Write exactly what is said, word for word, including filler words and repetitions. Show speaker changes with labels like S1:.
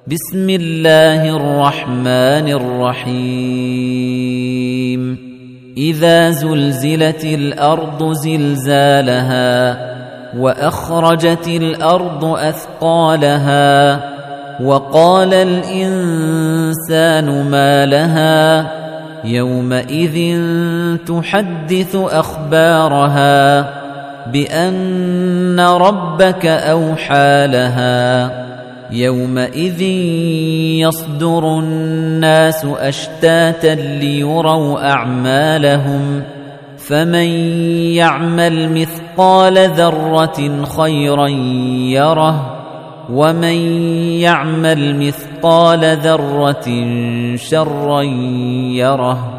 S1: بسم الله الرحمن الرحيم إذا زلزلت الأرض زلزالها وأخرجت الأرض أثقالها وقال الإنسان ما لها يومئذ تحدث أخبارها بأن ربك أوحى لها يومئذ يصدر الناس أشتاتا ليروا أعمالهم فمن يعمل مثقال ذرة خيرا يره ومن يعمل مثقال ذرة شرا يره